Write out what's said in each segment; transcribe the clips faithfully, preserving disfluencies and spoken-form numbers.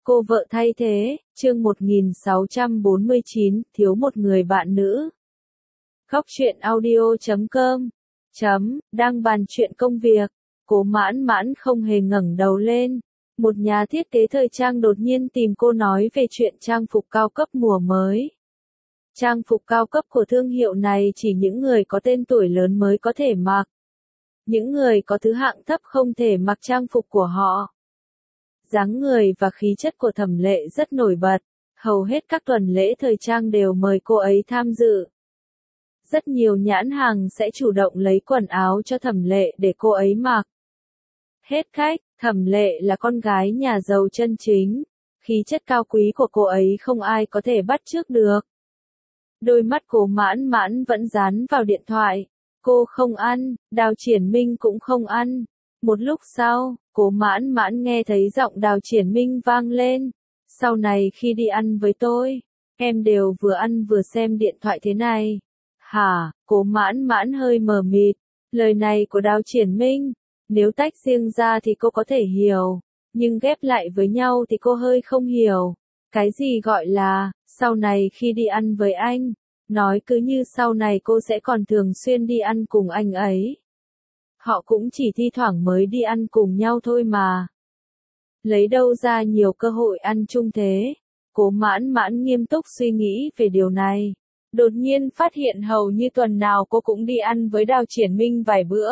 Cô vợ thay thế, chương một nghìn sáu trăm bốn mươi chín, thiếu một người bạn nữ. Góc truyện audio chấm com chấm, đang bàn chuyện công việc. Cố Mãn Mãn không hề ngẩng đầu lên. Một nhà thiết kế thời trang đột nhiên tìm cô nói về chuyện trang phục cao cấp mùa mới. Trang phục cao cấp của thương hiệu này chỉ những người có tên tuổi lớn mới có thể mặc. Những người có thứ hạng thấp không thể mặc trang phục của họ. Dáng người và khí chất của Thẩm Lệ rất nổi bật, hầu hết các tuần lễ thời trang đều mời cô ấy tham dự. Rất nhiều nhãn hàng sẽ chủ động lấy quần áo cho Thẩm Lệ để cô ấy mặc. Hết cách, Thẩm Lệ là con gái nhà giàu chân chính, khí chất cao quý của cô ấy không ai có thể bắt chước được. Đôi mắt Cố Mãn Mãn vẫn dán vào điện thoại, cô không ăn, Đào Triển Minh cũng không ăn. Một lúc sau, Cố Mãn Mãn nghe thấy giọng Đào Triển Minh vang lên. Sau này khi đi ăn với tôi, em đều vừa ăn vừa xem điện thoại thế này. Hả, Cố Mãn Mãn hơi mờ mịt. Lời này của Đào Triển Minh, nếu tách riêng ra thì cô có thể hiểu, nhưng ghép lại với nhau thì cô hơi không hiểu. Cái gì gọi là, sau này khi đi ăn với anh, nói cứ như sau này cô sẽ còn thường xuyên đi ăn cùng anh ấy. Họ cũng chỉ thi thoảng mới đi ăn cùng nhau thôi mà. Lấy đâu ra nhiều cơ hội ăn chung thế? Cố Mãn Mãn nghiêm túc suy nghĩ về điều này. Đột nhiên phát hiện hầu như tuần nào cô cũng đi ăn với Đào Triển Minh vài bữa.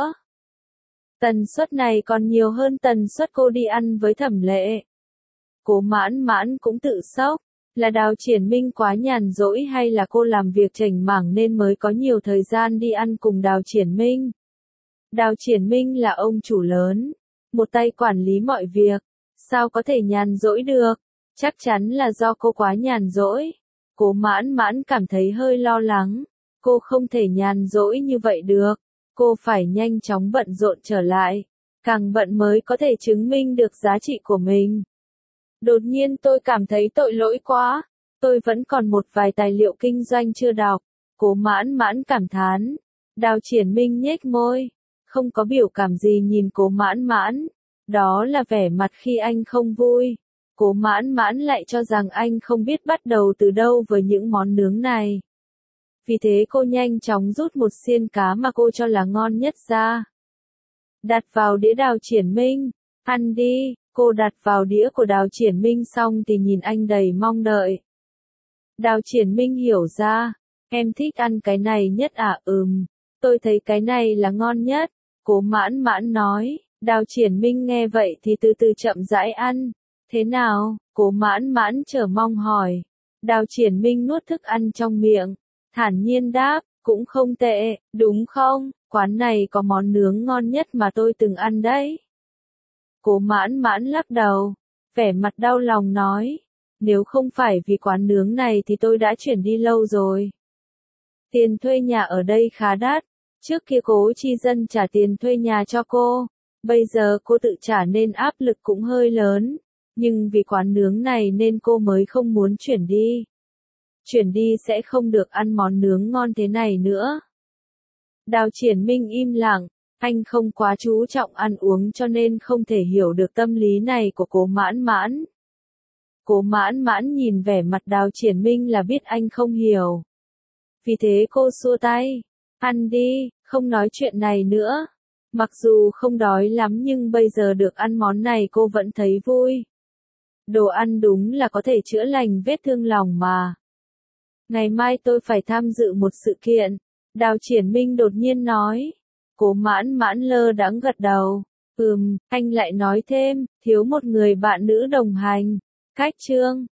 Tần suất này còn nhiều hơn tần suất cô đi ăn với Thẩm Lệ. Cố Mãn Mãn cũng tự sốc, là Đào Triển Minh quá nhàn rỗi hay là cô làm việc chảnh mảng nên mới có nhiều thời gian đi ăn cùng Đào Triển Minh. Đào Triển Minh là ông chủ lớn, một tay quản lý mọi việc, sao có thể nhàn rỗi được? Chắc chắn là do cô quá nhàn rỗi. Cố Mãn Mãn cảm thấy hơi lo lắng, cô không thể nhàn rỗi như vậy được, cô phải nhanh chóng bận rộn trở lại, càng bận mới có thể chứng minh được giá trị của mình. Đột nhiên tôi cảm thấy tội lỗi quá, tôi vẫn còn một vài tài liệu kinh doanh chưa đọc. Cố Mãn Mãn cảm thán. Đào Triển Minh nhếch môi, không có biểu cảm gì nhìn Cố Mãn Mãn, đó là vẻ mặt khi anh không vui. Cố Mãn Mãn lại cho rằng anh không biết bắt đầu từ đâu với những món nướng này. Vì thế cô nhanh chóng rút một xiên cá mà cô cho là ngon nhất ra. Đặt vào đĩa Đào Triển Minh, ăn đi. Cô đặt vào đĩa của Đào Triển Minh xong thì nhìn anh đầy mong đợi. Đào Triển Minh hiểu ra, em thích ăn cái này nhất à? Ừm, tôi thấy cái này là ngon nhất. Cố Mãn Mãn nói. Đào Triển Minh nghe vậy thì từ từ chậm rãi ăn. Thế nào? Cố Mãn Mãn chờ mong hỏi. Đào Triển Minh nuốt thức ăn trong miệng, thản nhiên đáp, cũng không tệ, đúng không? Quán này có món nướng ngon nhất mà tôi từng ăn đấy. Cố Mãn Mãn lắc đầu, vẻ mặt đau lòng nói, nếu không phải vì quán nướng này thì tôi đã chuyển đi lâu rồi. Tiền thuê nhà ở đây khá đắt, trước kia Cố Chi Dân trả tiền thuê nhà cho cô, bây giờ cô tự trả nên áp lực cũng hơi lớn, nhưng vì quán nướng này nên cô mới không muốn chuyển đi. Chuyển đi sẽ không được ăn món nướng ngon thế này nữa. Đào Triển Minh im lặng. Anh không quá chú trọng ăn uống cho nên không thể hiểu được tâm lý này của Cố Mãn Mãn. Cố Mãn Mãn nhìn vẻ mặt Đào Triển Minh là biết anh không hiểu. Vì thế cô xua tay. Ăn đi, không nói chuyện này nữa. Mặc dù không đói lắm nhưng bây giờ được ăn món này cô vẫn thấy vui. Đồ ăn đúng là có thể chữa lành vết thương lòng mà. Ngày mai tôi phải tham dự một sự kiện. Đào Triển Minh đột nhiên nói. Cố Mãn Mãn lơ đãng gật đầu. Ừm, anh lại nói thêm, thiếu một người bạn nữ đồng hành. Cách chương.